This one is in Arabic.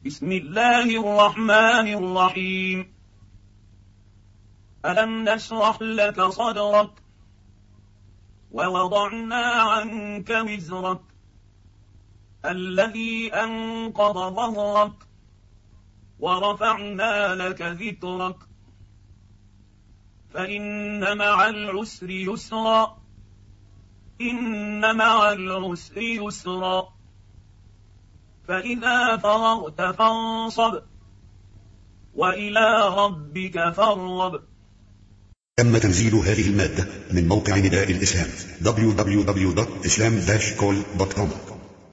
بسم الله الرحمن الرحيم. ألم نشرح لك صدرك ووضعنا عنك وزرك الذي أنقض ظهرك ورفعنا لك ذكرك فإن مع العسر يسرا إن مع العسر يسرا فإذا فرغت فانصب وإلى ربك فارغب. تم تنزيل هذه المادة من موقع نداء الإسلام www.islam-call.com.